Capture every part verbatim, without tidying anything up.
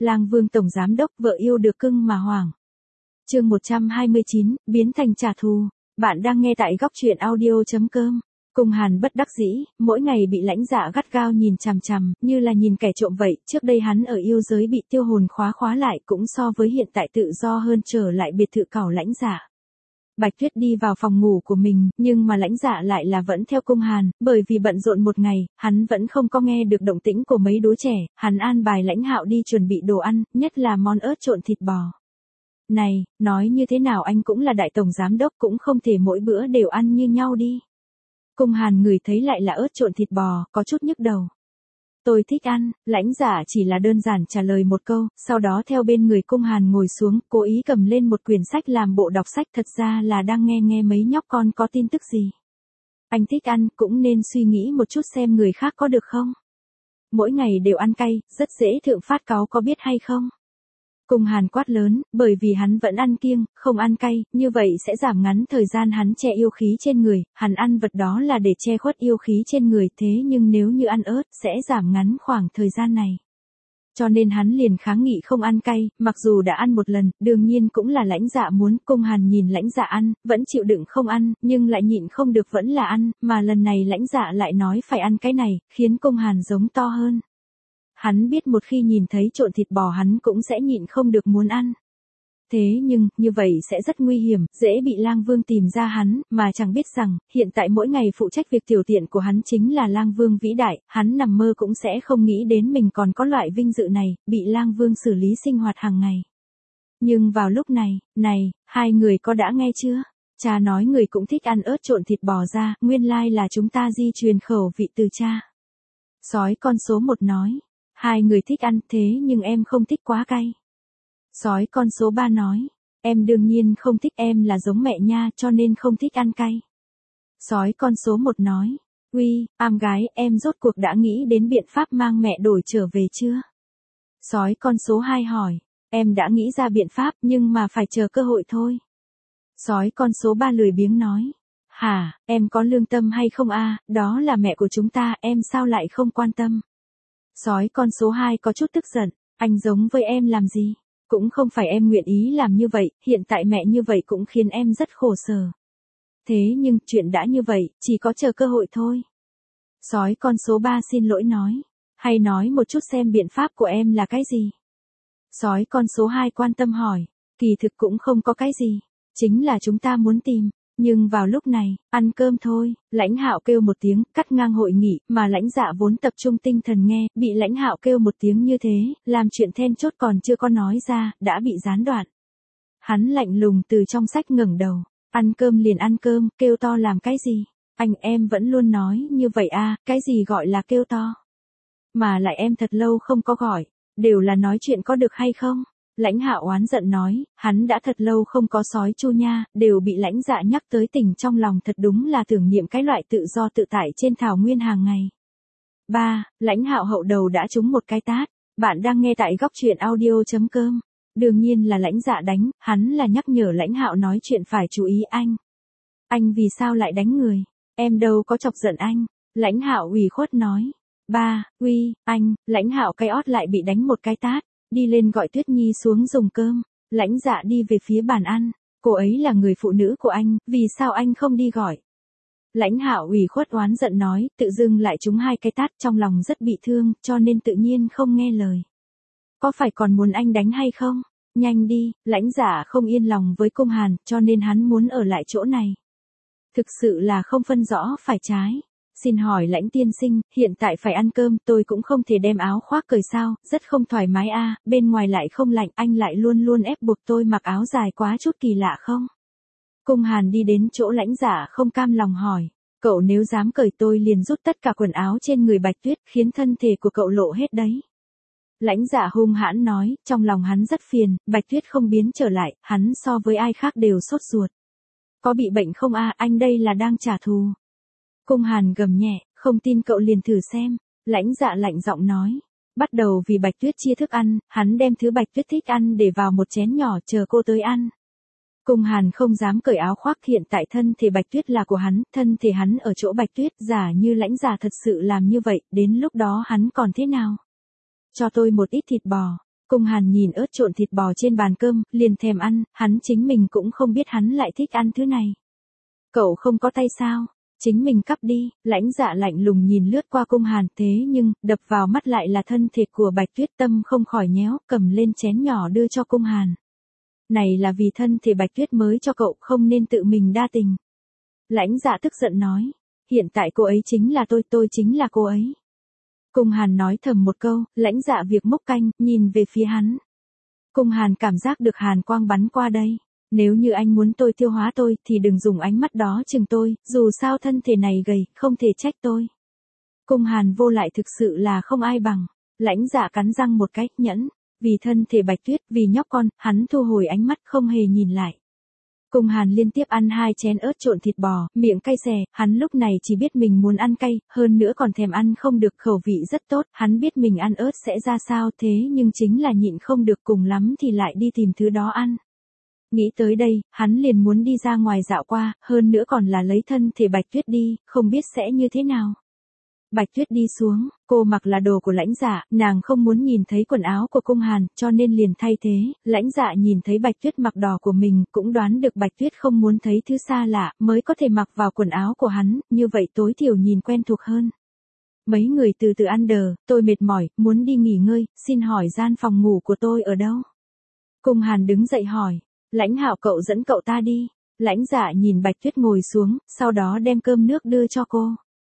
Lang Vương tổng giám đốc vợ yêu được cưng mà hoảng. Chương một trăm hai mươi chín, biến thành trả thù. Bạn đang nghe tại góc truyện audio chấm com. Cung Hàn bất đắc dĩ, mỗi ngày bị lãnh dạ gắt gao nhìn chằm chằm, như là nhìn kẻ trộm vậy. Trước đây hắn ở yêu giới bị tiêu hồn khóa khóa lại, cũng so với hiện tại tự do hơn, trở lại biệt thự cẩu lãnh dạ. Bạch Tuyết đi vào phòng ngủ của mình, nhưng mà lãnh dạ lại là vẫn theo Cung Hàn, bởi vì bận rộn một ngày, hắn vẫn không có nghe được động tĩnh của mấy đứa trẻ. Hắn an bài Lãnh Hạo đi chuẩn bị đồ ăn, nhất là món ớt trộn thịt bò. Này, nói như thế nào anh cũng là đại tổng giám đốc, cũng không thể mỗi bữa đều ăn như nhau đi. Cung Hàn ngửi thấy lại là ớt trộn thịt bò, có chút nhức đầu. Tôi thích ăn, lãnh dạ chỉ là đơn giản trả lời một câu, sau đó theo bên người Cung Hàn ngồi xuống, cố ý cầm lên một quyển sách làm bộ đọc sách, thật ra là đang nghe nghe mấy nhóc con có tin tức gì. Anh thích ăn, cũng nên suy nghĩ một chút xem người khác có được không. Mỗi ngày đều ăn cay, rất dễ thượng phát cáu, có biết hay không? Cung Hàn quát lớn, bởi vì hắn vẫn ăn kiêng, không ăn cay, như vậy sẽ giảm ngắn thời gian hắn che yêu khí trên người, hắn ăn vật đó là để che khuất yêu khí trên người, thế nhưng nếu như ăn ớt, sẽ giảm ngắn khoảng thời gian này. Cho nên hắn liền kháng nghị không ăn cay, mặc dù đã ăn một lần, đương nhiên cũng là lãnh dạ muốn. Cung Hàn nhìn lãnh dạ ăn, vẫn chịu đựng không ăn, nhưng lại nhịn không được vẫn là ăn, mà lần này lãnh dạ lại nói phải ăn cái này, khiến Cung Hàn giống to hơn. Hắn biết một khi nhìn thấy trộn thịt bò hắn cũng sẽ nhịn không được muốn ăn. Thế nhưng, như vậy sẽ rất nguy hiểm, dễ bị Lang Vương tìm ra hắn, mà chẳng biết rằng, hiện tại mỗi ngày phụ trách việc tiểu tiện của hắn chính là Lang Vương vĩ đại, hắn nằm mơ cũng sẽ không nghĩ đến mình còn có loại vinh dự này, bị Lang Vương xử lý sinh hoạt hàng ngày. Nhưng vào lúc này, này, hai người có đã nghe chưa? Cha nói người cũng thích ăn ớt trộn thịt bò ra, nguyên lai là chúng ta di truyền khẩu vị từ cha. Sói con số một nói. Hai người thích ăn, thế nhưng em không thích quá cay. Sói con số ba nói, em đương nhiên không thích, em là giống mẹ nha, cho nên không thích ăn cay. Sói con số một nói, uy, am gái, em rốt cuộc đã nghĩ đến biện pháp mang mẹ đổi trở về chưa? Sói con số hai hỏi, em đã nghĩ ra biện pháp, nhưng mà phải chờ cơ hội thôi. Sói con số ba lười biếng nói, hả, em có lương tâm hay không a? Đó là mẹ của chúng ta, em sao lại không quan tâm? Sói con số hai có chút tức giận, anh giống với em làm gì? Cũng không phải em nguyện ý làm như vậy, hiện tại mẹ như vậy cũng khiến em rất khổ sở. Thế nhưng, chuyện đã như vậy, chỉ có chờ cơ hội thôi. Sói con số ba xin lỗi nói, hay nói một chút xem biện pháp của em là cái gì? Sói con số hai quan tâm hỏi, kỳ thực cũng không có cái gì, chính là chúng ta muốn tìm. Nhưng vào lúc này, ăn cơm thôi, Lãnh Hạo kêu một tiếng, cắt ngang hội nghị, mà lãnh dạ vốn tập trung tinh thần nghe, bị Lãnh Hạo kêu một tiếng như thế, làm chuyện then chốt còn chưa có nói ra, đã bị gián đoạn. Hắn lạnh lùng từ trong sách ngẩng đầu, ăn cơm liền ăn cơm, kêu to làm cái gì? Anh em vẫn luôn nói như vậy à, cái gì gọi là kêu to? Mà lại em thật lâu không có gọi, đều là nói chuyện có được hay không? Lãnh Hạo oán giận nói, hắn đã thật lâu không có sói chu nha, đều bị lãnh dạ nhắc tới tỉnh trong lòng, thật đúng là tưởng niệm cái loại tự do tự tại trên thảo nguyên hàng ngày. ba. Lãnh Hạo hậu đầu đã trúng một cái tát. Bạn đang nghe tại góc truyện audio chấm com. Đương nhiên là lãnh dạ đánh, hắn là nhắc nhở Lãnh Hạo nói chuyện phải chú ý anh. Anh vì sao lại đánh người? Em đâu có chọc giận anh. Lãnh Hạo ủy khuất nói. ba. Uy, anh, Lãnh Hạo cái ót lại bị đánh một cái tát. Đi lên gọi Tuyết Nhi xuống dùng cơm. Lãnh dạ đi về phía bàn ăn. Cô ấy là người phụ nữ của anh, vì sao anh không đi gọi? Lãnh Hạo ủy khuất oán giận nói, tự dưng lại trúng hai cái tát, trong lòng rất bị thương, cho nên tự nhiên không nghe lời. Có phải còn muốn anh đánh hay không? Nhanh đi, lãnh dạ không yên lòng với Cung Hàn, cho nên hắn muốn ở lại chỗ này. Thực sự là không phân rõ phải trái. Xin hỏi Lãnh tiên sinh, hiện tại phải ăn cơm, tôi cũng không thể đem áo khoác cởi sao, rất không thoải mái a, à, bên ngoài lại không lạnh, anh lại luôn luôn ép buộc tôi mặc áo dài, quá chút kỳ lạ không? Cung Hàn đi đến chỗ lãnh dạ không cam lòng hỏi, cậu nếu dám cởi tôi liền rút tất cả quần áo trên người Bạch Tuyết, khiến thân thể của cậu lộ hết đấy. Lãnh dạ hung hãn nói, trong lòng hắn rất phiền, Bạch Tuyết không biến trở lại, hắn so với ai khác đều sốt ruột. Có bị bệnh không a, à, anh đây là đang trả thù. Cung Hàn gầm nhẹ, không tin cậu liền thử xem. Lãnh dạ lạnh giọng nói. Bắt đầu vì Bạch Tuyết chia thức ăn, hắn đem thứ Bạch Tuyết thích ăn để vào một chén nhỏ chờ cô tới ăn. Cung Hàn không dám cởi áo khoác, hiện tại thân thể Bạch Tuyết là của hắn, thân thể hắn ở chỗ Bạch Tuyết, giả như lãnh giả thật sự làm như vậy, đến lúc đó hắn còn thế nào? Cho tôi một ít thịt bò. Cung Hàn nhìn ớt trộn thịt bò trên bàn cơm, liền thèm ăn, hắn chính mình cũng không biết hắn lại thích ăn thứ này. Cậu không có tay sao? Chính mình cắp đi, Lãnh Dạ lạnh lùng nhìn lướt qua Cung Hàn, thế nhưng, đập vào mắt lại là thân thể của Bạch Tuyết, tâm không khỏi nhéo, cầm lên chén nhỏ đưa cho Cung Hàn. Này là vì thân thể Bạch Tuyết mới cho cậu, không nên tự mình đa tình. Lãnh Dạ tức giận nói, hiện tại cô ấy chính là tôi, tôi chính là cô ấy. Cung Hàn nói thầm một câu, Lãnh Dạ việc múc canh, nhìn về phía hắn. Cung Hàn cảm giác được hàn quang bắn qua đây. Nếu như anh muốn tôi tiêu hóa tôi, thì đừng dùng ánh mắt đó chừng tôi, dù sao thân thể này gầy, không thể trách tôi. Cung Hàn vô lại thực sự là không ai bằng. Lãnh Dạ cắn răng một cái, nhẫn. Vì thân thể Bạch Tuyết, vì nhóc con, hắn thu hồi ánh mắt không hề nhìn lại. Cung Hàn liên tiếp ăn hai chén ớt trộn thịt bò, miệng cay xè, hắn lúc này chỉ biết mình muốn ăn cay, hơn nữa còn thèm ăn không được, khẩu vị rất tốt, hắn biết mình ăn ớt sẽ ra sao, thế nhưng chính là nhịn không được, cùng lắm thì lại đi tìm thứ đó ăn. Nghĩ tới đây, hắn liền muốn đi ra ngoài dạo qua, hơn nữa còn là lấy thân thể Bạch Tuyết đi, không biết sẽ như thế nào. Bạch Tuyết đi xuống, cô mặc là đồ của Lãnh Dạ, nàng không muốn nhìn thấy quần áo của Cung Hàn, cho nên liền thay thế. Lãnh Dạ nhìn thấy Bạch Tuyết mặc đỏ của mình, cũng đoán được Bạch Tuyết không muốn thấy thứ xa lạ, mới có thể mặc vào quần áo của hắn, như vậy tối thiểu nhìn quen thuộc hơn. Mấy người từ từ ăn đờ, tôi mệt mỏi, muốn đi nghỉ ngơi, xin hỏi gian phòng ngủ của tôi ở đâu? Cung Hàn đứng dậy hỏi, Lãnh Hạo cậu dẫn cậu ta đi. Lãnh Dạ nhìn Bạch Tuyết ngồi xuống, sau đó đem cơm nước đưa cho cô.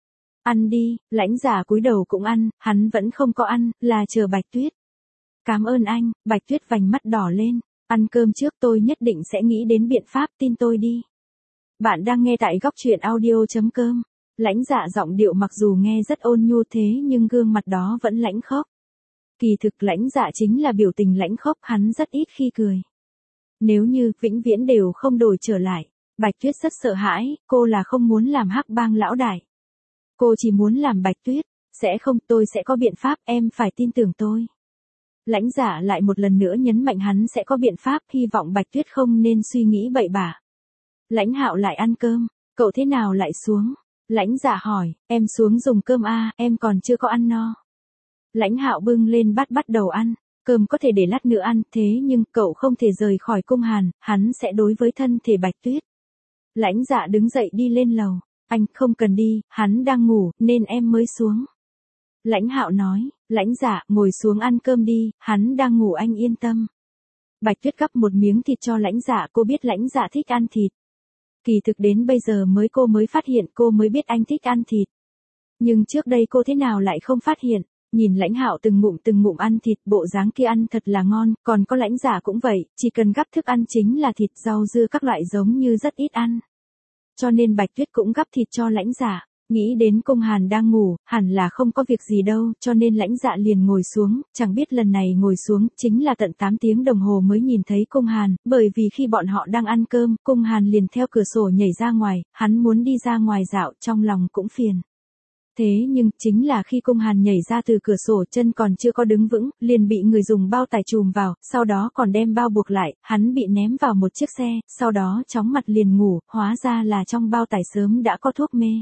Ăn đi, Lãnh Dạ cúi đầu cũng ăn, hắn vẫn không có ăn, là chờ Bạch Tuyết. Cảm ơn anh, Bạch Tuyết vành mắt đỏ lên, ăn cơm trước tôi nhất định sẽ nghĩ đến biện pháp, tin tôi đi. Bạn đang nghe tại góc truyện audio.com. Lãnh Dạ giọng điệu mặc dù nghe rất ôn nhu thế nhưng gương mặt đó vẫn lãnh khốc. Kỳ thực Lãnh Dạ chính là biểu tình lãnh khốc, hắn rất ít khi cười. Nếu như vĩnh viễn đều không đổi trở lại, Bạch Tuyết rất sợ hãi, cô là không muốn làm hắc bang lão đại. Cô chỉ muốn làm Bạch Tuyết, sẽ không, tôi sẽ có biện pháp, em phải tin tưởng tôi. Lãnh Dạ lại một lần nữa nhấn mạnh hắn sẽ có biện pháp, hy vọng Bạch Tuyết không nên suy nghĩ bậy bạ. Lãnh Hạo lại ăn cơm, cậu thế nào lại xuống? Lãnh Dạ hỏi, em xuống dùng cơm a, em còn chưa có ăn no. Lãnh Hạo bưng lên bát bắt đầu ăn. Cơm có thể để lát nữa ăn, thế nhưng cậu không thể rời khỏi Cung Hàn, hắn sẽ đối với thân thể Bạch Tuyết. Lãnh Dạ đứng dậy đi lên lầu, anh không cần đi, hắn đang ngủ, nên em mới xuống. Lãnh Hạo nói, Lãnh Dạ ngồi xuống ăn cơm đi, hắn đang ngủ anh yên tâm. Bạch Tuyết gắp một miếng thịt cho Lãnh Dạ, cô biết Lãnh Dạ thích ăn thịt. Kỳ thực đến bây giờ mới cô mới phát hiện cô mới biết anh thích ăn thịt. Nhưng trước đây cô thế nào lại không phát hiện. Nhìn Lãnh Hạo từng ngụm từng ngụm ăn thịt, bộ dáng kia ăn thật là ngon, còn có Lãnh Dạ cũng vậy, chỉ cần gắp thức ăn chính là thịt, rau dưa các loại giống như rất ít ăn. Cho nên Bạch Tuyết cũng gắp thịt cho Lãnh Dạ, nghĩ đến Cung Hàn đang ngủ, hẳn là không có việc gì đâu, cho nên Lãnh Dạ liền ngồi xuống, chẳng biết lần này ngồi xuống, chính là tận tám tiếng đồng hồ mới nhìn thấy Cung Hàn, bởi vì khi bọn họ đang ăn cơm, Cung Hàn liền theo cửa sổ nhảy ra ngoài, hắn muốn đi ra ngoài dạo, trong lòng cũng phiền. Thế nhưng, chính là khi Cung Hàn nhảy ra từ cửa sổ, chân còn chưa có đứng vững, liền bị người dùng bao tải chùm vào, sau đó còn đem bao buộc lại, hắn bị ném vào một chiếc xe, sau đó chóng mặt liền ngủ, hóa ra là trong bao tải sớm đã có thuốc mê.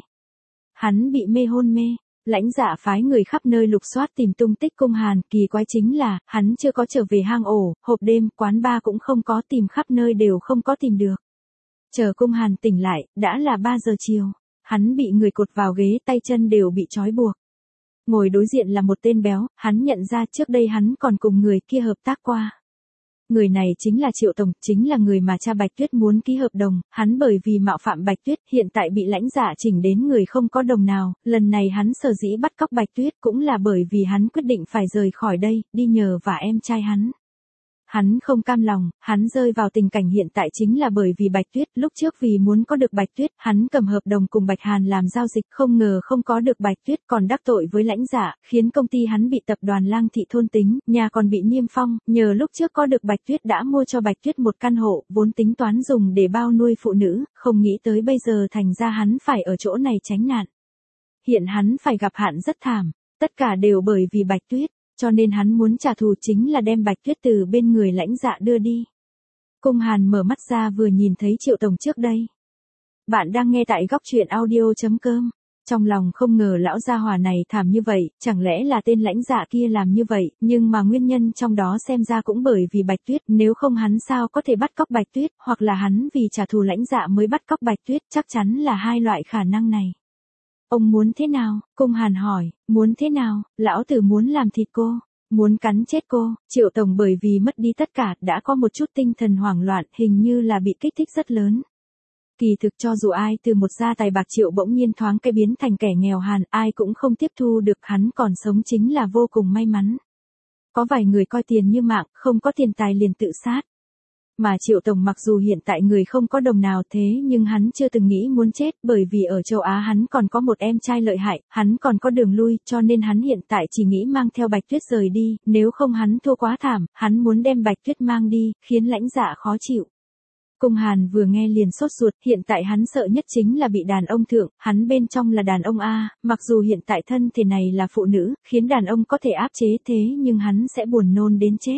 Hắn bị mê hôn mê. Lãnh Dạ phái người khắp nơi lục soát tìm tung tích Cung Hàn, kỳ quái chính là, hắn chưa có trở về hang ổ, hộp đêm, quán bar cũng không có, tìm khắp nơi đều không có tìm được. Chờ Cung Hàn tỉnh lại, đã là ba giờ chiều. Hắn bị người cột vào ghế, tay chân đều bị trói buộc. Ngồi đối diện là một tên béo, hắn nhận ra trước đây hắn còn cùng người kia hợp tác qua. Người này chính là Triệu Tổng, chính là người mà cha Bạch Tuyết muốn ký hợp đồng, hắn bởi vì mạo phạm Bạch Tuyết, hiện tại bị Lãnh Dạ chỉnh đến người không có đồng nào, lần này hắn sở dĩ bắt cóc Bạch Tuyết cũng là bởi vì hắn quyết định phải rời khỏi đây, đi nhờ vả em trai hắn. Hắn không cam lòng, hắn rơi vào tình cảnh hiện tại chính là bởi vì Bạch Tuyết, lúc trước vì muốn có được Bạch Tuyết, hắn cầm hợp đồng cùng Bạch Hàn làm giao dịch, không ngờ không có được Bạch Tuyết, còn đắc tội với Lãnh Dạ, khiến công ty hắn bị tập đoàn Lang Thị thôn tính, nhà còn bị niêm phong, nhờ lúc trước có được Bạch Tuyết đã mua cho Bạch Tuyết một căn hộ, vốn tính toán dùng để bao nuôi phụ nữ, không nghĩ tới bây giờ thành ra hắn phải ở chỗ này tránh nạn. Hiện hắn phải gặp hạn rất thảm, tất cả đều bởi vì Bạch Tuyết. Cho nên hắn muốn trả thù chính là đem Bạch Tuyết từ bên người Lãnh Dạ đưa đi. Cung Hàn mở mắt ra vừa nhìn thấy Triệu Tổng trước đây. Bạn đang nghe tại góc truyện audio.com. Trong lòng không ngờ lão gia hỏa này thảm như vậy, chẳng lẽ là tên lãnh dạ kia làm như vậy, nhưng mà nguyên nhân trong đó xem ra cũng bởi vì Bạch Tuyết, nếu không hắn sao có thể bắt cóc Bạch Tuyết, hoặc là hắn vì trả thù lãnh dạ mới bắt cóc Bạch Tuyết, chắc chắn là hai loại khả năng này. Ông muốn thế nào? Cung Hàn hỏi, muốn thế nào? Lão tử muốn làm thịt cô, muốn cắn chết cô. Triệu Tổng bởi vì mất đi tất cả, đã có một chút tinh thần hoảng loạn, hình như là bị kích thích rất lớn. Kỳ thực cho dù ai từ một gia tài bạc triệu bỗng nhiên thoáng cái biến thành kẻ nghèo hàn, ai cũng không tiếp thu được, hắn còn sống chính là vô cùng may mắn. Có vài người coi tiền như mạng, không có tiền tài liền tự sát. Mà Triệu Tổng mặc dù hiện tại người không có đồng nào thế nhưng hắn chưa từng nghĩ muốn chết, bởi vì ở châu Á hắn còn có một em trai lợi hại, hắn còn có đường lui, cho nên hắn hiện tại chỉ nghĩ mang theo Bạch Tuyết rời đi, nếu không hắn thua quá thảm, hắn muốn đem Bạch Tuyết mang đi, khiến lãnh dạ khó chịu. Cung Hàn vừa nghe liền sốt ruột, hiện tại hắn sợ nhất chính là bị đàn ông thượng, hắn bên trong là đàn ông A, mặc dù hiện tại thân thể này là phụ nữ, khiến đàn ông có thể áp chế thế nhưng hắn sẽ buồn nôn đến chết.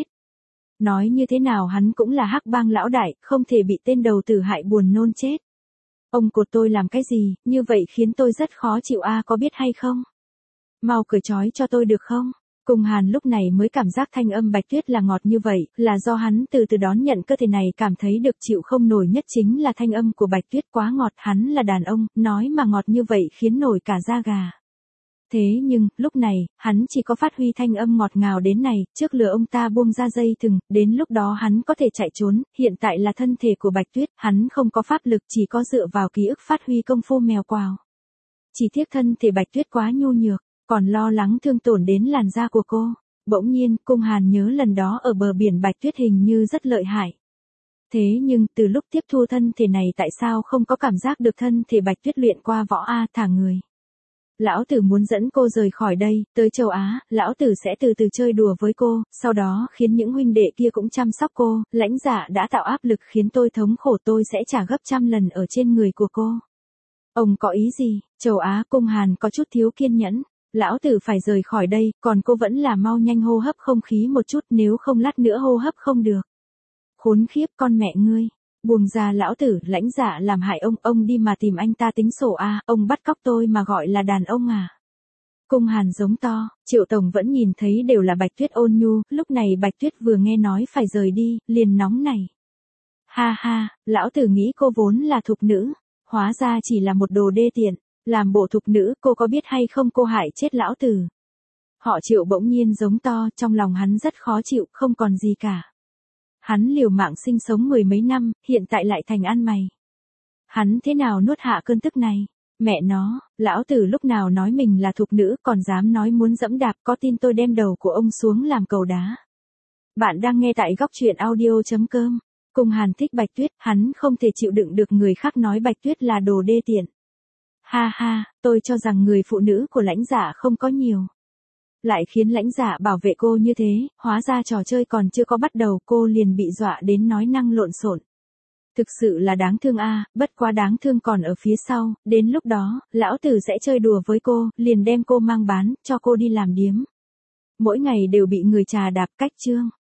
Nói như thế nào hắn cũng là hắc bang lão đại, không thể bị tên đầu tử hại buồn nôn chết. Ông cột tôi làm cái gì, như vậy khiến tôi rất khó chịu A, có biết hay không? Mau cởi trói cho tôi được không? Cung Hàn lúc này mới cảm giác thanh âm Bạch Tuyết là ngọt như vậy, là do hắn từ từ đón nhận cơ thể này cảm thấy được chịu không nổi nhất chính là thanh âm của Bạch Tuyết quá ngọt, hắn là đàn ông, nói mà ngọt như vậy khiến nổi cả da gà. Thế nhưng, lúc này, hắn chỉ có phát huy thanh âm ngọt ngào đến này, trước lừa ông ta buông ra dây thừng, đến lúc đó hắn có thể chạy trốn, hiện tại là thân thể của Bạch Tuyết, hắn không có pháp lực chỉ có dựa vào ký ức phát huy công phu mèo quào. Chỉ tiếc thân thể Bạch Tuyết quá nhu nhược, còn lo lắng thương tổn đến làn da của cô. Bỗng nhiên, Cung Hàn nhớ lần đó ở bờ biển Bạch Tuyết hình như rất lợi hại. Thế nhưng, từ lúc tiếp thu thân thể này tại sao không có cảm giác được thân thể Bạch Tuyết luyện qua võ A thả người. Lão tử muốn dẫn cô rời khỏi đây, tới châu Á, lão tử sẽ từ từ chơi đùa với cô, sau đó khiến những huynh đệ kia cũng chăm sóc cô, lãnh dạ đã tạo áp lực khiến tôi thống khổ, tôi sẽ trả gấp trăm lần ở trên người của cô. Ông có ý gì? Châu Á. Cung Hàn có chút thiếu kiên nhẫn. Lão tử phải rời khỏi đây, còn cô vẫn là mau nhanh hô hấp không khí một chút, nếu không lát nữa hô hấp không được. Khốn khiếp con mẹ ngươi. Buông ra lão tử, lãnh dạ làm hại ông, ông đi mà tìm anh ta tính sổ a, ông bắt cóc tôi mà gọi là đàn ông à. Cung Hàn giống to, Triệu Tổng vẫn nhìn thấy đều là Bạch Tuyết ôn nhu, lúc này Bạch Tuyết vừa nghe nói phải rời đi, liền nóng này. Ha ha, lão tử nghĩ cô vốn là thục nữ, hóa ra chỉ là một đồ đê tiện, làm bộ thục nữ, cô có biết hay không cô hại chết lão tử. Họ Triệu bỗng nhiên giống to, trong lòng hắn rất khó chịu, không còn gì cả. Hắn liều mạng sinh sống mười mấy năm, hiện tại lại thành ăn mày. Hắn thế nào nuốt hạ cơn tức này? Mẹ nó, lão tử lúc nào nói mình là thục nữ còn dám nói muốn dẫm đạp, có tin tôi đem đầu của ông xuống làm cầu đá. Bạn đang nghe tại góc truyện audio chấm com. Cung Hàn thích Bạch Tuyết, hắn không thể chịu đựng được người khác nói Bạch Tuyết là đồ đê tiện. Ha ha, tôi cho rằng người phụ nữ của lãnh dạ không có nhiều. Lại khiến lãnh dạ bảo vệ cô như thế, hóa ra trò chơi còn chưa có bắt đầu cô liền bị dọa đến nói năng lộn xộn. Thực sự là đáng thương a, bất quá đáng thương còn ở phía sau, đến lúc đó, lão tử sẽ chơi đùa với cô, liền đem cô mang bán, cho cô đi làm điếm. Mỗi ngày đều bị người trà đạp cách chương.